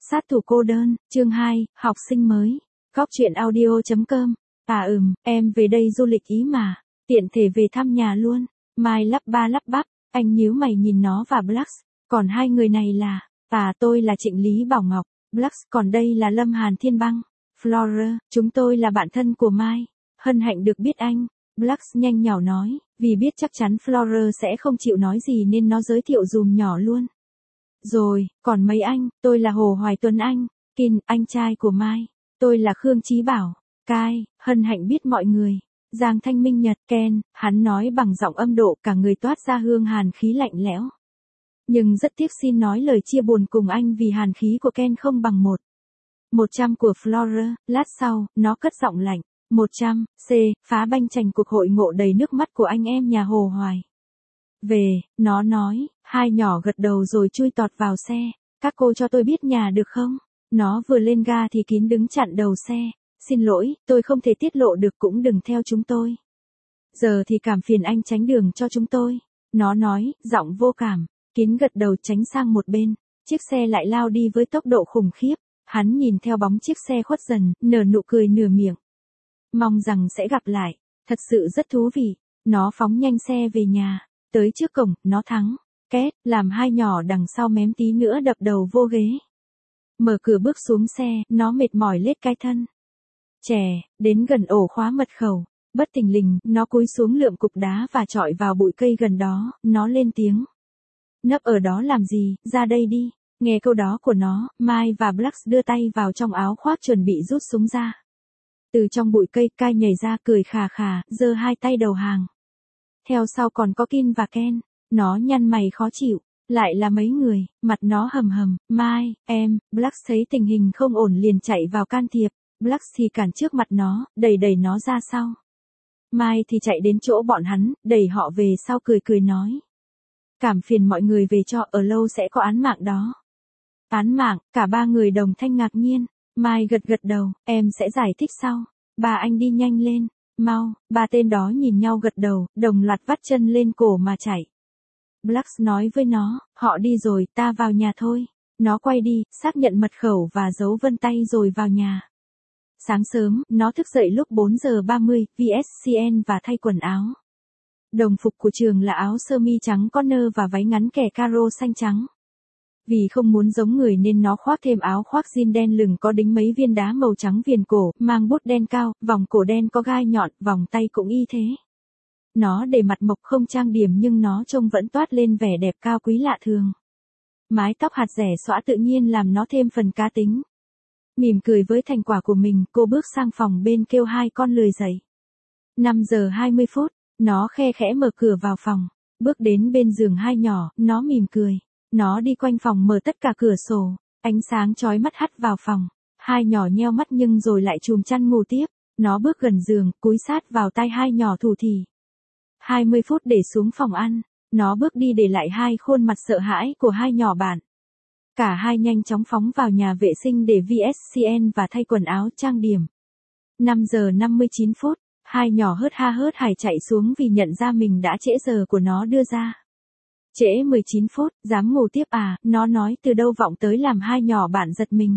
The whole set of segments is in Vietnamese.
Sát thủ cô đơn, chương 2, học sinh mới. Góc truyện audio.com. Em về đây du lịch ý mà. Tiện thể về thăm nhà luôn. Mai lắp ba lắp bắp, anh nhíu mày nhìn nó và Blux. Còn hai người này là, tôi là Trịnh Lý Bảo Ngọc, Blux, còn đây là Lâm Hàn Thiên Băng. Flora, chúng tôi là bạn thân của Mai. Hân hạnh được biết anh. Blux nhanh nhảu nói, vì biết chắc chắn Flora sẽ không chịu nói gì nên nó giới thiệu dùm nhỏ luôn. Rồi, còn mấy anh, tôi là Hồ Hoài Tuấn Anh, Kin, anh trai của Mai. Tôi là Khương Chí Bảo, Cai, hân hạnh biết mọi người. Giang Thanh Minh Nhật, Ken, hắn nói bằng giọng âm độ cả người toát ra hương hàn khí lạnh lẽo. Nhưng rất tiếc xin nói lời chia buồn cùng anh vì hàn khí của Ken không bằng 100 của Flora. Lát sau, nó cất giọng lạnh. 100, phá banh chành cuộc hội ngộ đầy nước mắt của anh em nhà Hồ Hoài. Về, nó nói, hai nhỏ gật đầu rồi chui tọt vào xe. Các cô cho tôi biết nhà được không? Nó vừa lên ga thì Kín đứng chặn đầu xe. Xin lỗi, tôi không thể tiết lộ được, cũng đừng theo chúng tôi. Giờ thì cảm phiền anh tránh đường cho chúng tôi. Nó nói, giọng vô cảm. Kín gật đầu tránh sang một bên. Chiếc xe lại lao đi với tốc độ khủng khiếp. Hắn nhìn theo bóng chiếc xe khuất dần, nở nụ cười nửa miệng. Mong rằng sẽ gặp lại. Thật sự rất thú vị. Nó phóng nhanh xe về nhà. Tới trước cổng, nó thắng. Két, làm hai nhỏ đằng sau mém tí nữa đập đầu vô ghế. Mở cửa bước xuống xe, nó mệt mỏi lết cái thân. Đến gần ổ khóa mật khẩu. Bất thình lình, nó cúi xuống lượm cục đá và chọi vào bụi cây gần đó, nó lên tiếng. Nấp ở đó làm gì, ra đây đi. Nghe câu đó của nó, Mai và Blux đưa tay vào trong áo khoác chuẩn bị rút súng ra. Từ trong bụi cây, Cai nhảy ra cười khà khà, giơ hai tay đầu hàng. Theo sau còn có Kin và Ken. Nó nhăn mày khó chịu. Lại là mấy người, mặt nó hầm hầm. Mai, em, Blux thấy tình hình không ổn liền chạy vào can thiệp. Blux thì cản trước mặt nó, đẩy nó ra sau. Mai thì chạy đến chỗ bọn hắn, đẩy họ về sau cười cười nói. Cảm phiền mọi người về cho, ở lâu sẽ có án mạng đó. Án mạng, cả ba người đồng thanh ngạc nhiên. Mai gật đầu, em sẽ giải thích sau. Ba anh đi nhanh lên, mau. Ba tên đó nhìn nhau gật đầu, đồng loạt vắt chân lên cổ mà chạy. Blux nói với nó, họ đi rồi, ta vào nhà thôi. Nó quay đi, xác nhận mật khẩu và dấu vân tay rồi vào nhà. Sáng sớm, nó thức dậy lúc 4 giờ 30, VSCN và thay quần áo. Đồng phục của trường là áo sơ mi trắng có nơ và váy ngắn kẻ caro xanh trắng. Vì không muốn giống người nên nó khoác thêm áo khoác jean đen lửng có đính mấy viên đá màu trắng viền cổ, mang bút đen cao, vòng cổ đen có gai nhọn, vòng tay cũng y thế. Nó để mặt mộc không trang điểm nhưng nó trông vẫn toát lên vẻ đẹp cao quý lạ thường. Mái tóc hạt rẻ xõa tự nhiên làm nó thêm phần cá tính. Mỉm cười với thành quả của mình, cô bước sang phòng bên kêu hai con lười dậy. 5 giờ 20 phút, nó khe khẽ mở cửa vào phòng. Bước đến bên giường hai nhỏ, nó mỉm cười. Nó đi quanh phòng mở tất cả cửa sổ. Ánh sáng chói mắt hắt vào phòng. Hai nhỏ nheo mắt nhưng rồi lại chùm chăn ngủ tiếp. Nó bước gần giường, cúi sát vào tai hai nhỏ thủ thỉ. 20 phút để xuống phòng ăn. Nó bước đi để lại hai khuôn mặt sợ hãi của hai nhỏ bạn. Cả hai nhanh chóng phóng vào nhà vệ sinh để VSCN và thay quần áo trang điểm. 5 giờ 59 phút, hai nhỏ hớt ha hớt hải chạy xuống vì nhận ra mình đã trễ giờ của nó đưa ra. Trễ 19 phút, dám ngủ tiếp à, nó nói từ đâu vọng tới làm hai nhỏ bạn giật mình.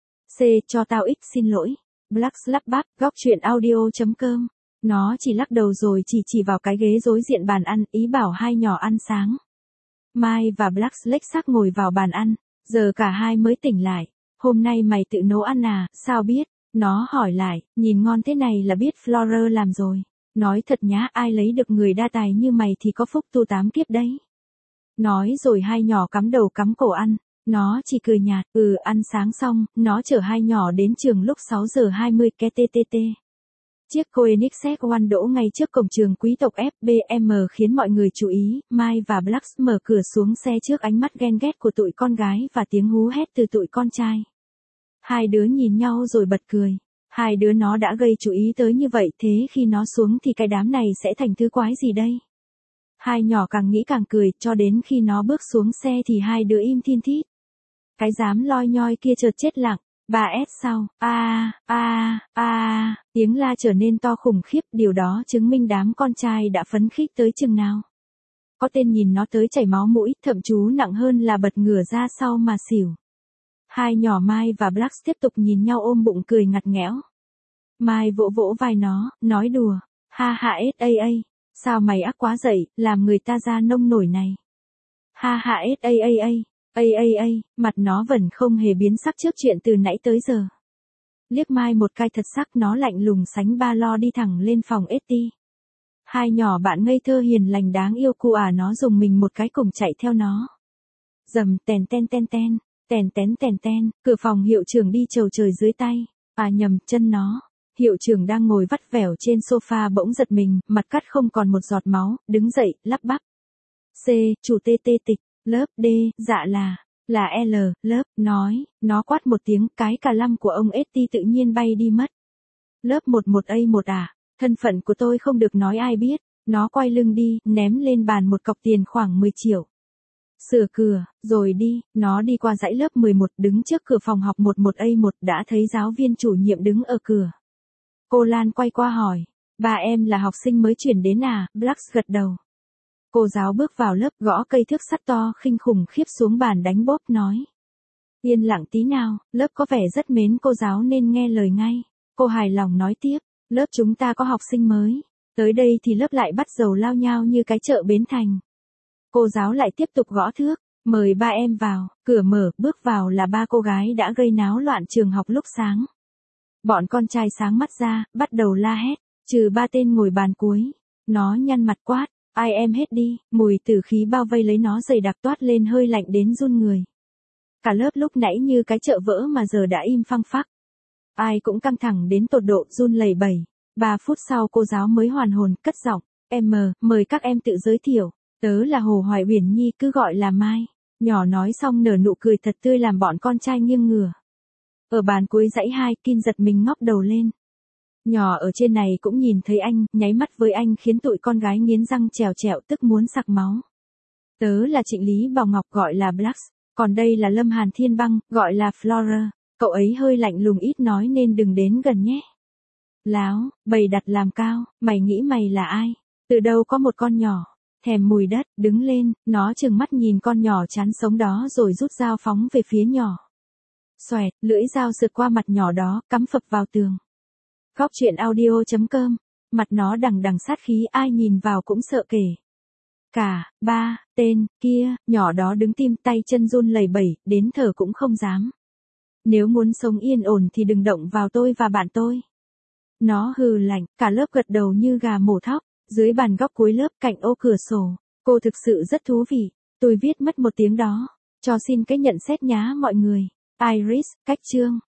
Cho tao ít xin lỗi. Blux lắp bắp, góc truyện audio.com. Nó chỉ lắc đầu rồi chỉ vào cái ghế đối diện bàn ăn, ý bảo hai nhỏ ăn sáng. Mai và Blux lếch xác ngồi vào bàn ăn. Giờ cả hai mới tỉnh lại. Hôm nay mày tự nấu ăn à, sao biết? Nó hỏi lại, nhìn ngon thế này là biết Flora làm rồi. Nói thật nhá, ai lấy được người đa tài như mày thì có phúc tu 8 kiếp đấy. Nói rồi hai nhỏ cắm đầu cắm cổ ăn. Nó chỉ cười nhạt, ăn sáng xong, nó chở hai nhỏ đến trường lúc 6 giờ 20 KTTT. Chiếc Koenigsegg One đỗ ngay trước cổng trường quý tộc FBM khiến mọi người chú ý. Mai và Blux mở cửa xuống xe trước ánh mắt ghen ghét của tụi con gái và tiếng hú hét từ tụi con trai. Hai đứa nhìn nhau rồi bật cười. Hai đứa nó đã gây chú ý tới như vậy, thế khi nó xuống thì cái đám này sẽ thành thứ quái gì đây? Hai nhỏ càng nghĩ càng cười, cho đến khi nó bước xuống xe thì hai đứa im thin thít. Cái dám loi nhoi kia chợt chết lặng. 3S sau, tiếng la trở nên to khủng khiếp, điều đó chứng minh đám con trai đã phấn khích tới chừng nào. Có tên nhìn nó tới chảy máu mũi, thậm chú nặng hơn là bật ngửa ra sau mà xỉu. Hai nhỏ Mai và Blacks tiếp tục nhìn nhau ôm bụng cười ngặt nghẽo. Mai vỗ vỗ vai nó, nói đùa. Ha ha SAA, sao mày ác quá dậy, làm người ta ra nông nổi này. Ha ha SAA, mặt nó vẫn không hề biến sắc trước chuyện từ nãy tới giờ. Liếc Mai một cái thật sắc, nó lạnh lùng sánh ba lo đi thẳng lên phòng ST. Hai nhỏ bạn ngây thơ hiền lành đáng yêu cu nó dùng mình một cái cùng chạy theo nó. Dầm tèn ten, cửa phòng hiệu trưởng đi chầu trời dưới tay. Nhầm, chân nó. Hiệu trưởng đang ngồi vắt vẻo trên sofa bỗng giật mình, mặt cắt không còn một giọt máu, đứng dậy, lắp bắp. C, chủ tê tịch, lớp D, dạ là L, lớp, nói, nó quát một tiếng, cái cà lăm của ông ST tự nhiên bay đi mất. Lớp 11A1 thân phận của tôi không được nói ai biết, nó quay lưng đi, ném lên bàn một cọc tiền khoảng 10 triệu. Sửa cửa, rồi đi, nó đi qua dãy lớp 11, đứng trước cửa phòng học 11A1, đã thấy giáo viên chủ nhiệm đứng ở cửa. Cô Lan quay qua hỏi, bà em là học sinh mới chuyển đến Blacks gật đầu. Cô giáo bước vào lớp, gõ cây thước sắt to khinh khủng khiếp xuống bàn đánh bốp, nói. Yên lặng tí nào, lớp có vẻ rất mến cô giáo nên nghe lời ngay. Cô hài lòng nói tiếp, lớp chúng ta có học sinh mới. Tới đây thì lớp lại bắt dầu lao nhao như cái chợ bến thành. Cô giáo lại tiếp tục gõ thước, mời ba em vào, cửa mở, bước vào là ba cô gái đã gây náo loạn trường học lúc sáng. Bọn con trai sáng mắt ra, bắt đầu la hét, trừ ba tên ngồi bàn cuối. Nó nhăn mặt quát, ai em hết đi, mùi tử khí bao vây lấy nó dày đặc toát lên hơi lạnh đến run người. Cả lớp lúc nãy như cái chợ vỡ mà giờ đã im phăng phắc. Ai cũng căng thẳng đến tột độ run lẩy bẩy. 3 phút sau cô giáo mới hoàn hồn, cất giọng, mời các em tự giới thiệu. Tớ là Hồ Hoài Uyển Nhi, cứ gọi là Mai. Nhỏ nói xong nở nụ cười thật tươi làm bọn con trai nghiêng ngửa. Ở bàn cuối dãy 2, Kin giật mình ngóc đầu lên. Nhỏ ở trên này cũng nhìn thấy anh, nháy mắt với anh khiến tụi con gái nghiến răng trèo trẹo tức muốn sặc máu. Tớ là Trịnh Lý Bảo Ngọc, gọi là Blacks, còn đây là Lâm Hàn Thiên Băng, gọi là Flora. Cậu ấy hơi lạnh lùng ít nói nên đừng đến gần nhé. Láo, bày đặt làm cao, mày nghĩ mày là ai? Từ đâu có một con nhỏ, thèm mùi đất, đứng lên, nó trừng mắt nhìn con nhỏ chán sống đó rồi rút dao phóng về phía nhỏ. Xoẹt, lưỡi dao sượt qua mặt nhỏ đó, cắm phập vào tường. Góc truyện audio.com, mặt nó đằng đằng sát khí, ai nhìn vào cũng sợ kể. Cả, ba, tên, kia, nhỏ đó đứng tim tay chân run lẩy bẩy, đến thở cũng không dám. Nếu muốn sống yên ổn thì đừng động vào tôi và bạn tôi. Nó hừ lạnh, cả lớp gật đầu như gà mổ thóc, dưới bàn góc cuối lớp cạnh ô cửa sổ. Cô thực sự rất thú vị, tôi viết mất một tiếng đó. Cho xin cái nhận xét nhá mọi người. Iris, cách chương.